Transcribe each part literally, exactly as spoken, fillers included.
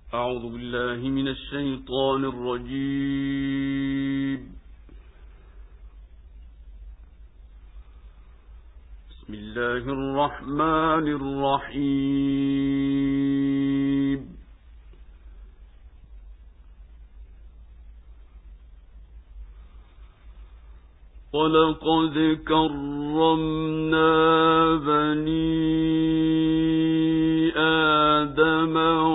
أعوذ بالله من الشيطان الرجيم. بسم الله الرحمن الرحيم. ولقد كرمنا بني آدم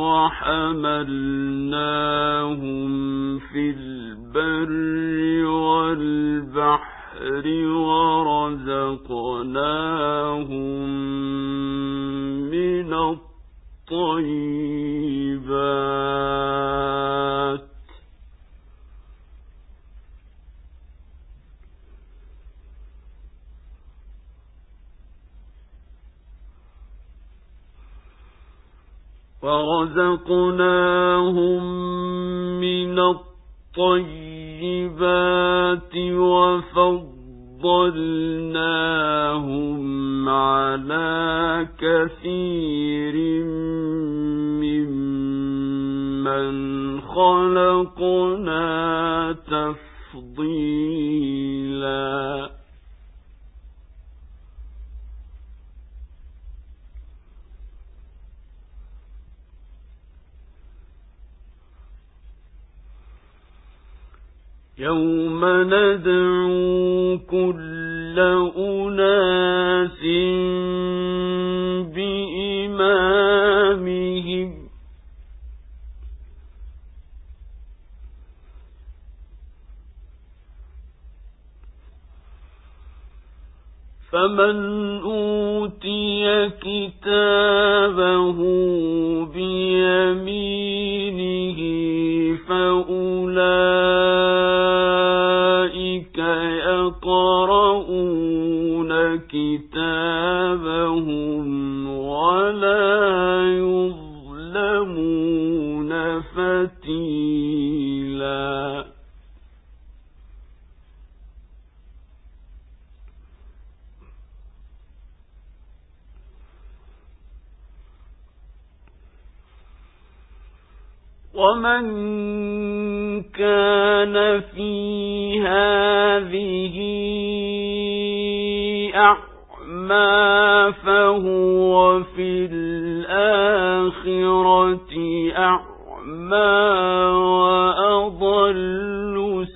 وحملناهم في البر والبحر ورزقناهم من الطيبات ورزقناهم من الطيبات وفضلناهم على كثير ممن خلقنا تفضيلا. يوم ندعو كل أناس بإمامهم فمن أوتي كتابه بيمينه فأولئك يقرؤون كتابهم ولا يظلمون فتيلا. ومن كان في هذه أعمى فهو في الآخرة أعمى وأضل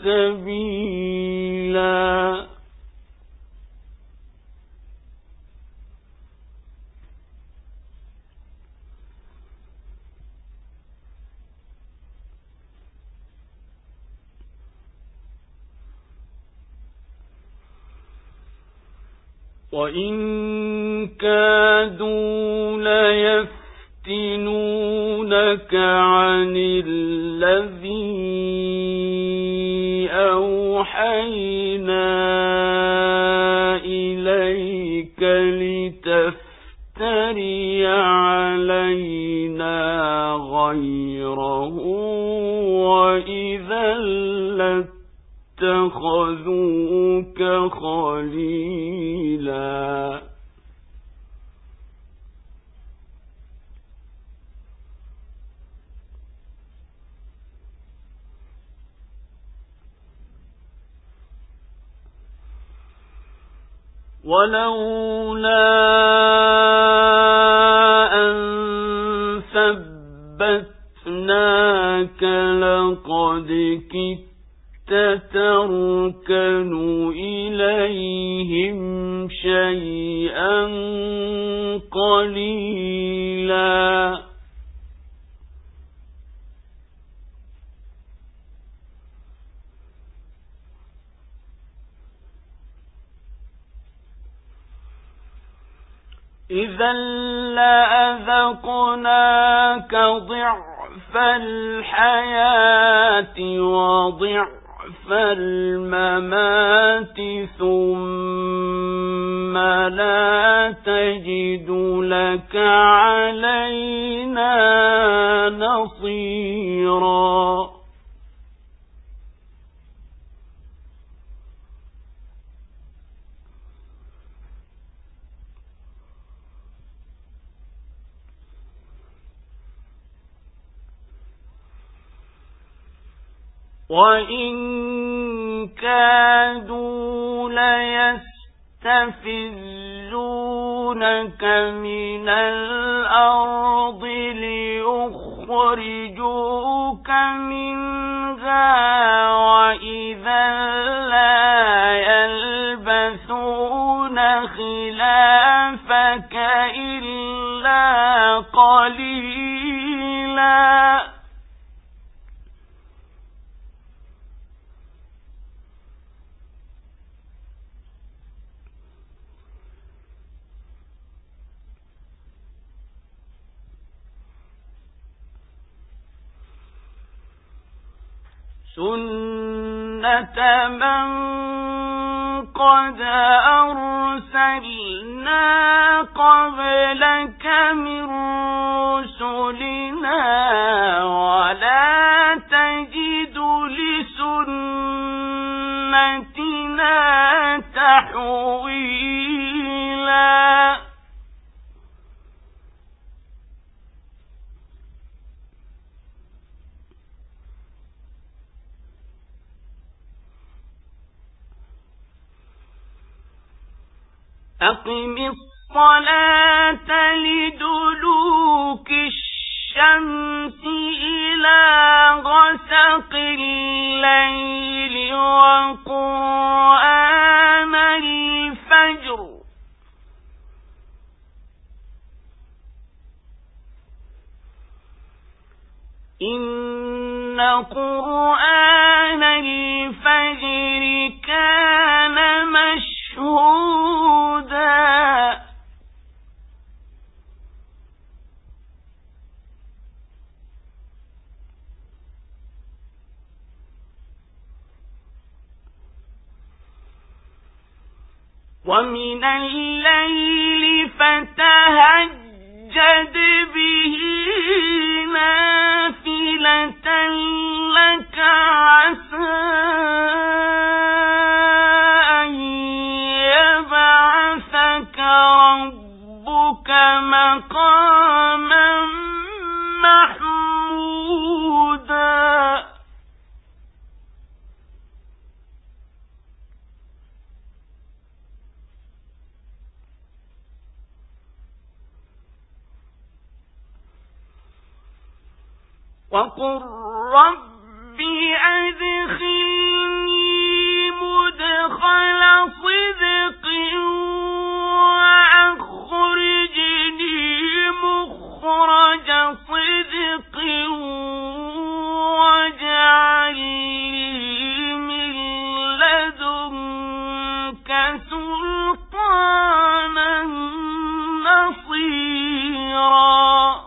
سبيلا. وَإِن كَادُوا لَيَفْتِنُونَكَ عَنِ الَّذِي أَوْحَيْنَا إِلَيْكَ لِتَفْتَرِيَ عَلَيْنَا غَيْرَهُ وَإِذًا لَّاتَّخَذُوكَ خَلِيلًا. ولولا أن ثبتناك لقد كدت تركن إليهم شيئا قليلا. إذا لأذقناك ضعف الحياة وضعف الممات ثم لا تجد لك علينا نصيرا. وإن كادوا ليستفزونك من الأرض ليخرجوك منها وإذا لا يلبثون خلافك إلا قليلا سنة من قد أرسلنا قبلك من رسلنا ولا تجد لسنتنا تحويلا أقم الصلاة لدلوك الشمس إلى غسق الليل وقرآن الفجر إن قرآن الفجر كان مشهودا ومن الليل فتهجد به نافلة لك عسى أن يبعثك ربك مقاما محمودا وقل رب أدخلني مدخل صدق وأخرجني مخرج صدق واجعل لي من لدنك سلطانا نصيرا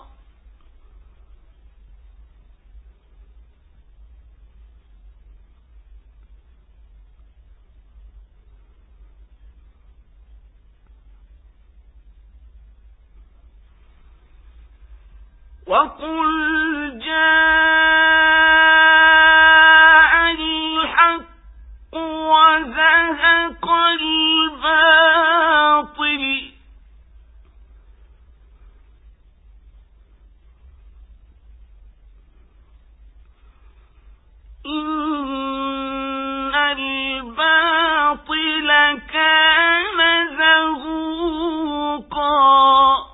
وقل جاء الحق وزهق الباطل إن الباطل كان زهوقا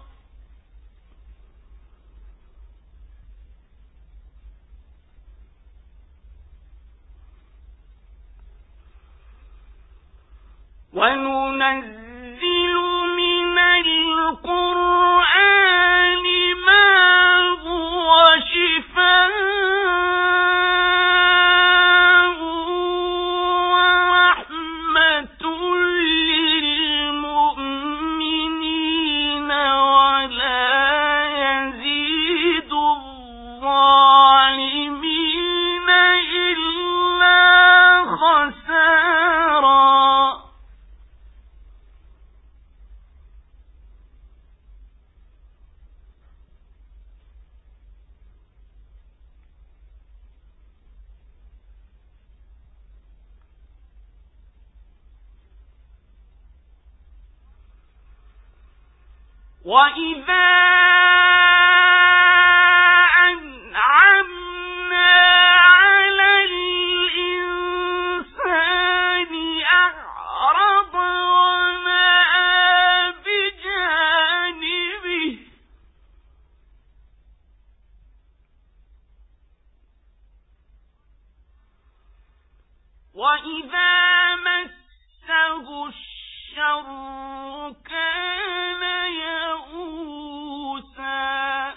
وننزل من القرآن ما هو شفاء ورحمة للمؤمنين ولا يزيد الظالمين إلا خسارا وإذا أنعمنا على وَإِذَا مَسَّهُ الشَّرُّ كَانَ يَئُوسًا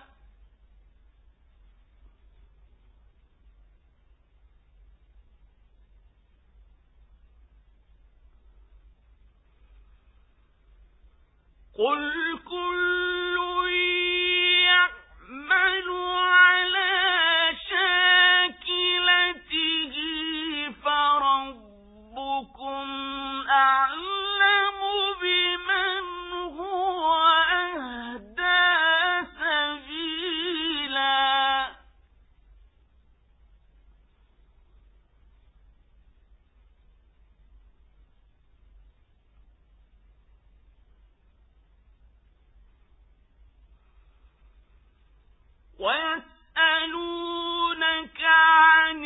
قُلْ كُلٌّ يَعْمَلُ عَلَى شَاكِلَتِهِ فَرَبُّكُمْ أَعْلَمُ بِمَنْ هُوَ أَهْدَىٰ سَبِيلًا وَيَسْأَلُونَكَ عَنِ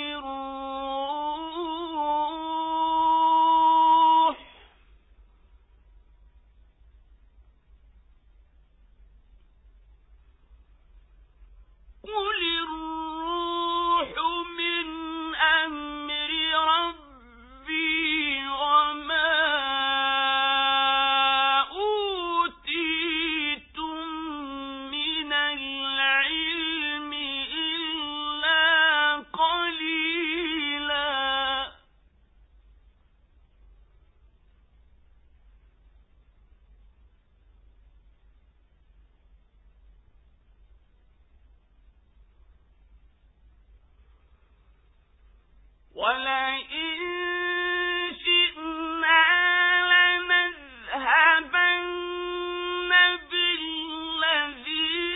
الرُّوحِ قُلِ الرُّوحُ مِنْ أَمْرِ رَبِّي وَمَا أُوتِيتُم مِّنَ الْعِلْمِ إِلَّا قَلِيلًا وَلَئِن شِئْنَا لَنَذْهَبَنَّ بِالَّذِي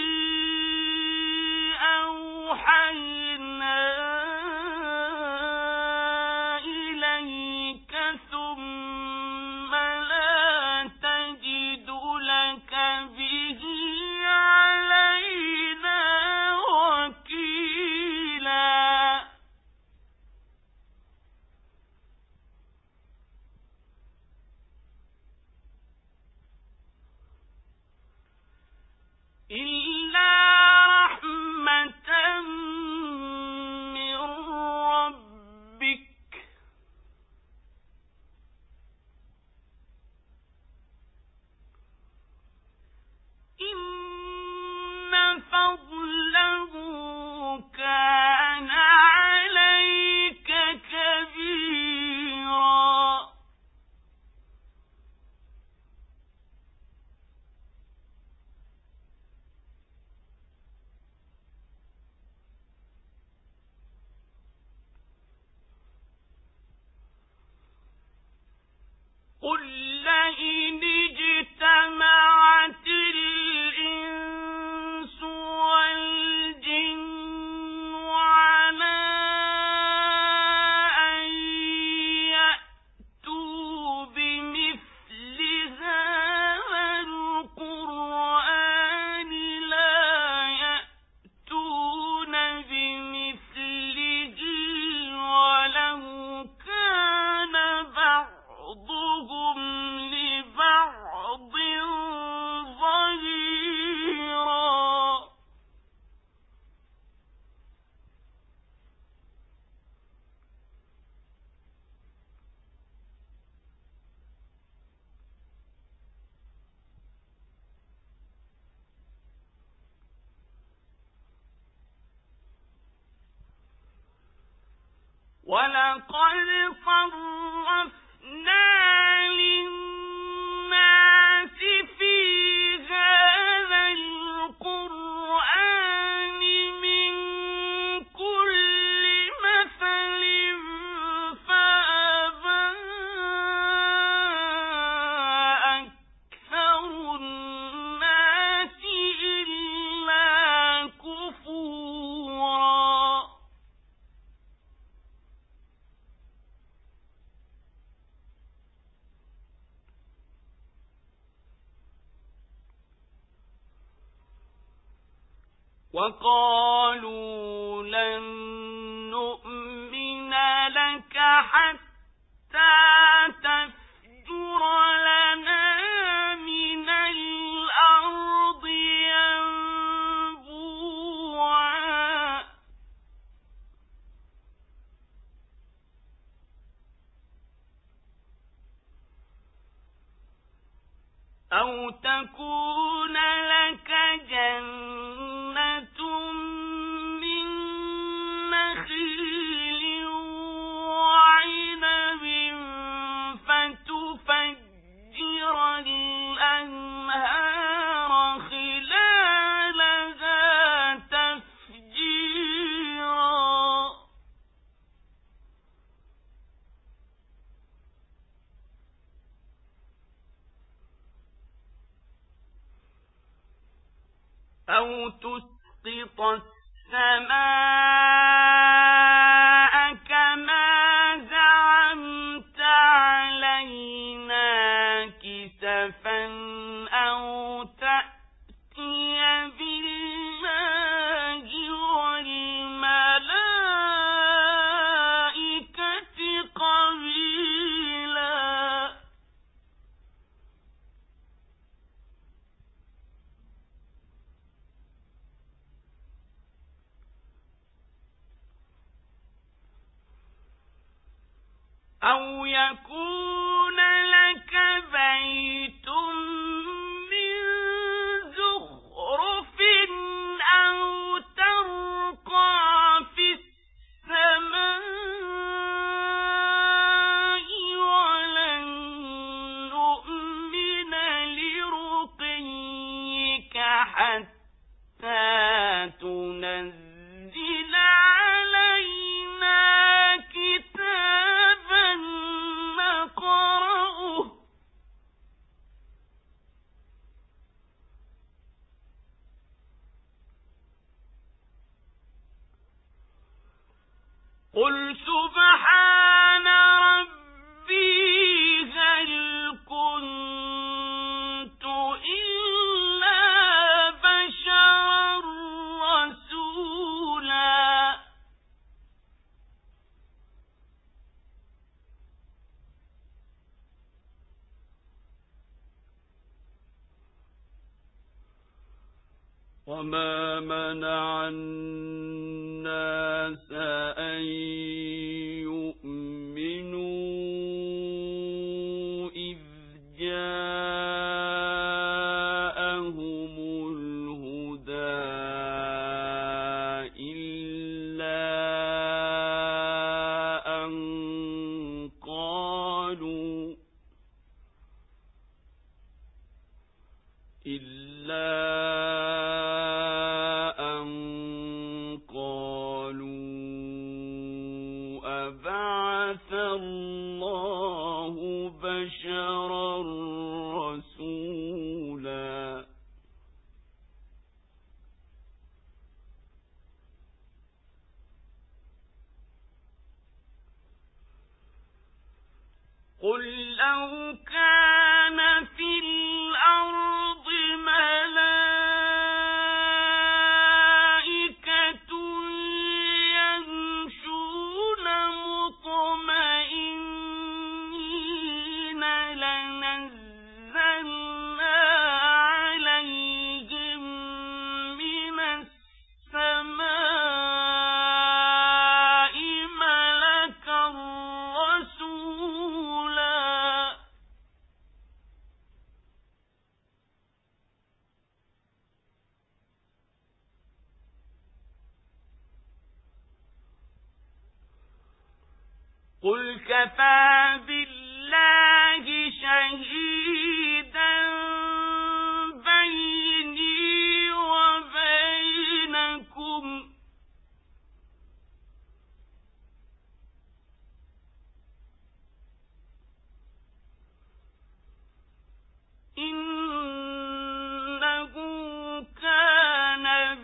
أَوْحَيْنَا إِلَيْكَ ثُمَّ لَا تَجِدُ لَكَ بِهِ عَلَيْنَا وَكِيلًا إِلَّا رَحْمَةً مِّن رَّبِّكَ إِنَّ فَضْلَهُ كَانَ عَلَيْكَ كَبِيرًا قُل لَّئِنِ اجْتَمَعَتِ الْإِنسُ وَالْجِنُّ عَلَىٰ أَن يَأْتُوا بِمِثْلِ هَٰذَا الْقُرْآنِ لَا يَأْتُونَ بِمِثْلِهِ وَلَوْ كَانَ بَعْضُهُمْ لِبَعْضٍ ظَهِيرًا وَلَقَدْ صَرَّفْنَا لِلنَّاسِ فِي هَٰذَا الْقُرْآنِ مِن كُلِّ مَثَلٍ فَأَبَىٰ أَكْثَرُ النَّاسِ إِلَّا كُفُورًا وَقَالُوا لَن نُّؤْمِنَ لَكَ حَتَّىٰ تَفْجُرَ لَنَا مِنَ الْأَرْضِ يَنبُوعًا تكون لك جنة من نخيل وعنب فتفجر الأنهار خلالها تفجيرا أو تسقط السماء كما زعمت علينا كسفا أو تأتي بالله والملائكة قبيلا أو يكون لك بيت من زخرف أو ترقى في السماء ولن نؤمن لرقيك حتى تنزل علينا كتابا نقرأه قل سبحان ربي هل كنت إلا بشرا رسولا وما منع الناس أن يؤمنوا إذ جاءهم الهدى إلا أن قالوا إلا أبعث الله بشرا رسولا قل لو كان في الأرض ملائكة يمشون مطمئنين لنزلنا عليهم من السماء ملكا رسولا قل كفى بالله شهيدا بيني وبينكم إنه كان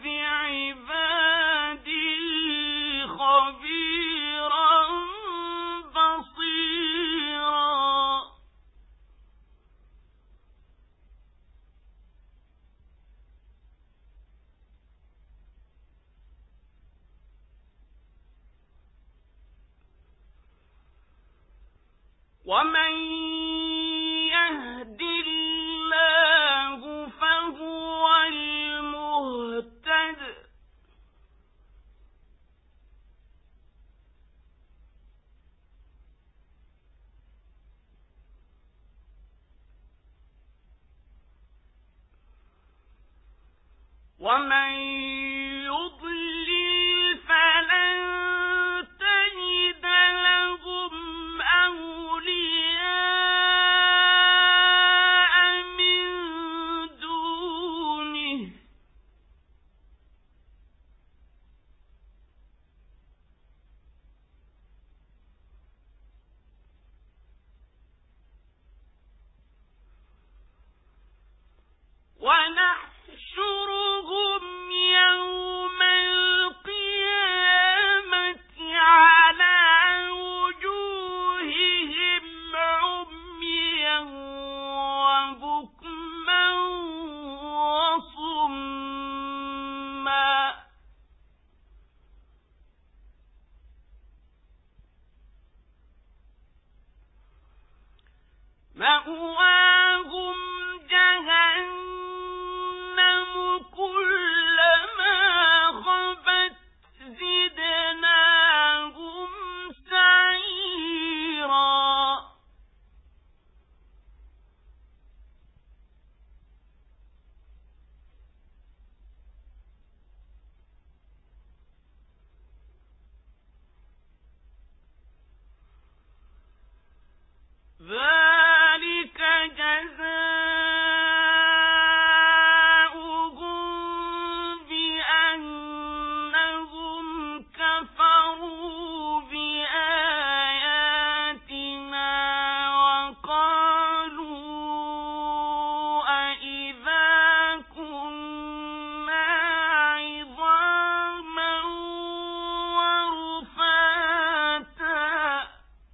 بعبادي خبيرا بصيرا ومن يهد الله فهو المهتد ومن يضلل فلن تجد لهم أولياء من دونه ونحشرهم يوم القيامة على وجوههم عميا وبكما وصما مأواهم جهنم كلما خبت زدناهم سعيرا ذلك جزاؤهم بأنهم كفروا بآياتنا وقالوا أإذا كنا عظاما ورفاتا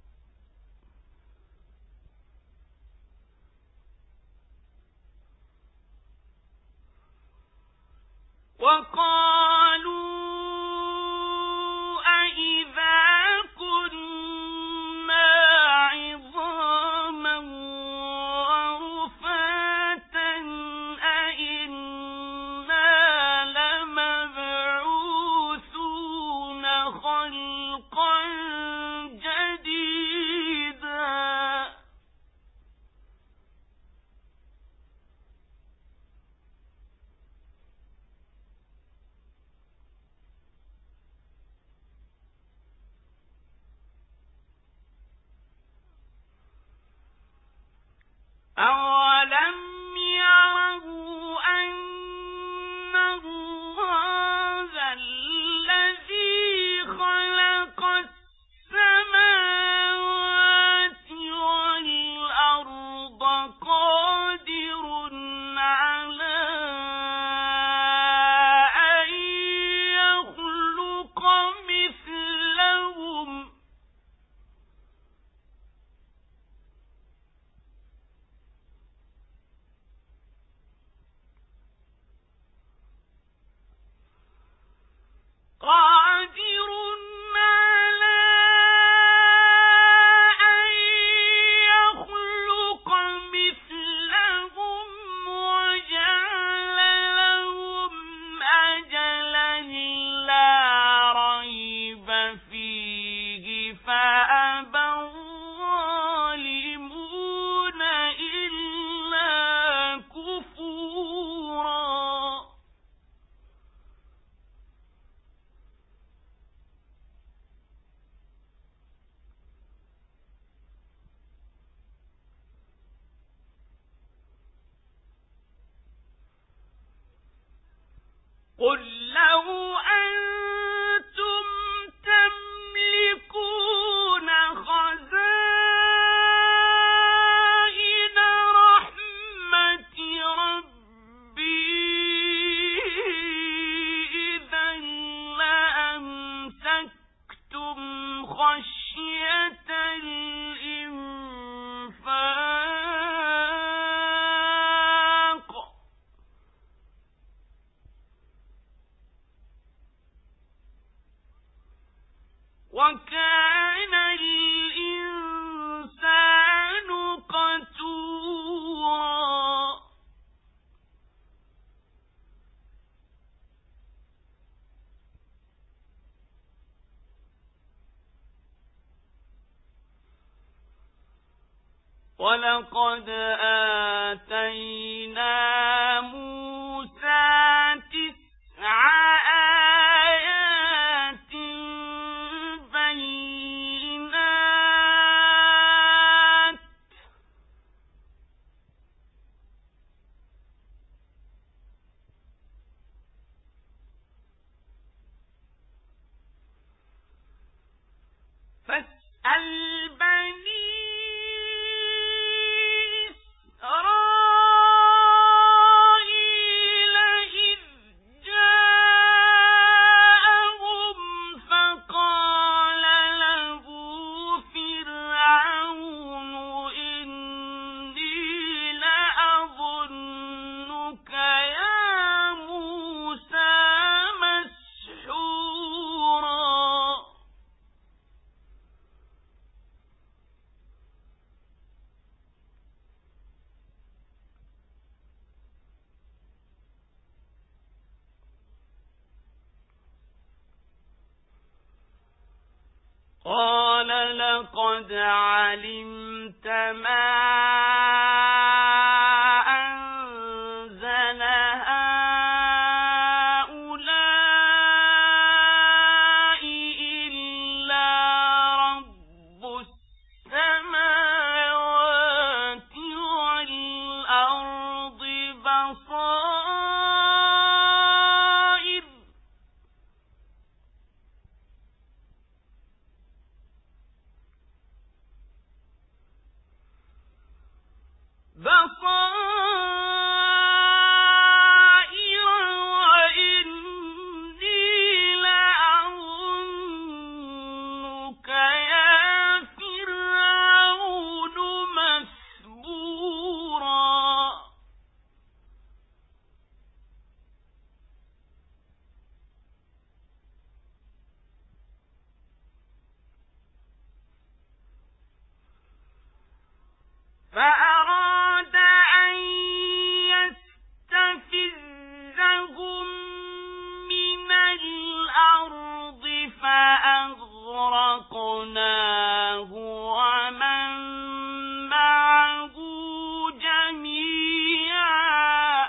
وقالوا أإذا كنا عظاما ورفاتا أإنا لمبعوثون خلقا جديدا أولم يروا أن الله الذي خلق السماوات والأرض قادر على أن يخلق مثلهم قادر على أن يخلق مثلهم وجعل لهم أجلا لا ريب فيه فأبى الظالمون إلا كفورا قل لو أنتم تملكون خزائن رحمة ربي إذا لأمسكتم خشية الإنفاق وكان الإنسان قتورا ولقد آتينا موسى تسعا قد علمت ما أنزل هؤلاء إلا رب السماوات والأرض بصائر بصائر وإني لأظنك يا فرعون مثبورا فأراد أن يستفزهم من الأرض فأغرقناه ومن معه جميعا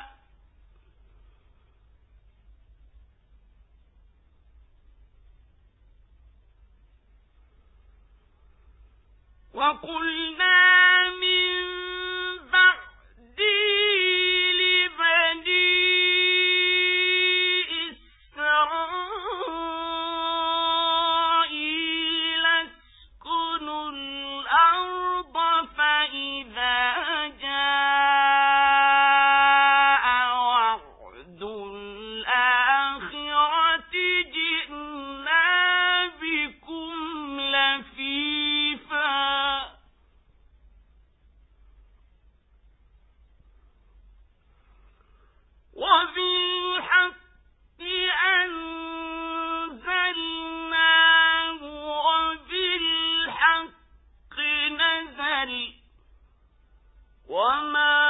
وقلنا وبالحق أنزلناه وبالحق نزل وما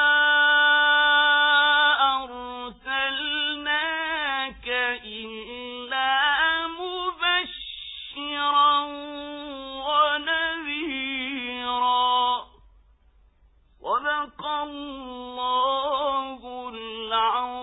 أرسلناك إلا مبشرا ونذيرا صدق الله العظيم.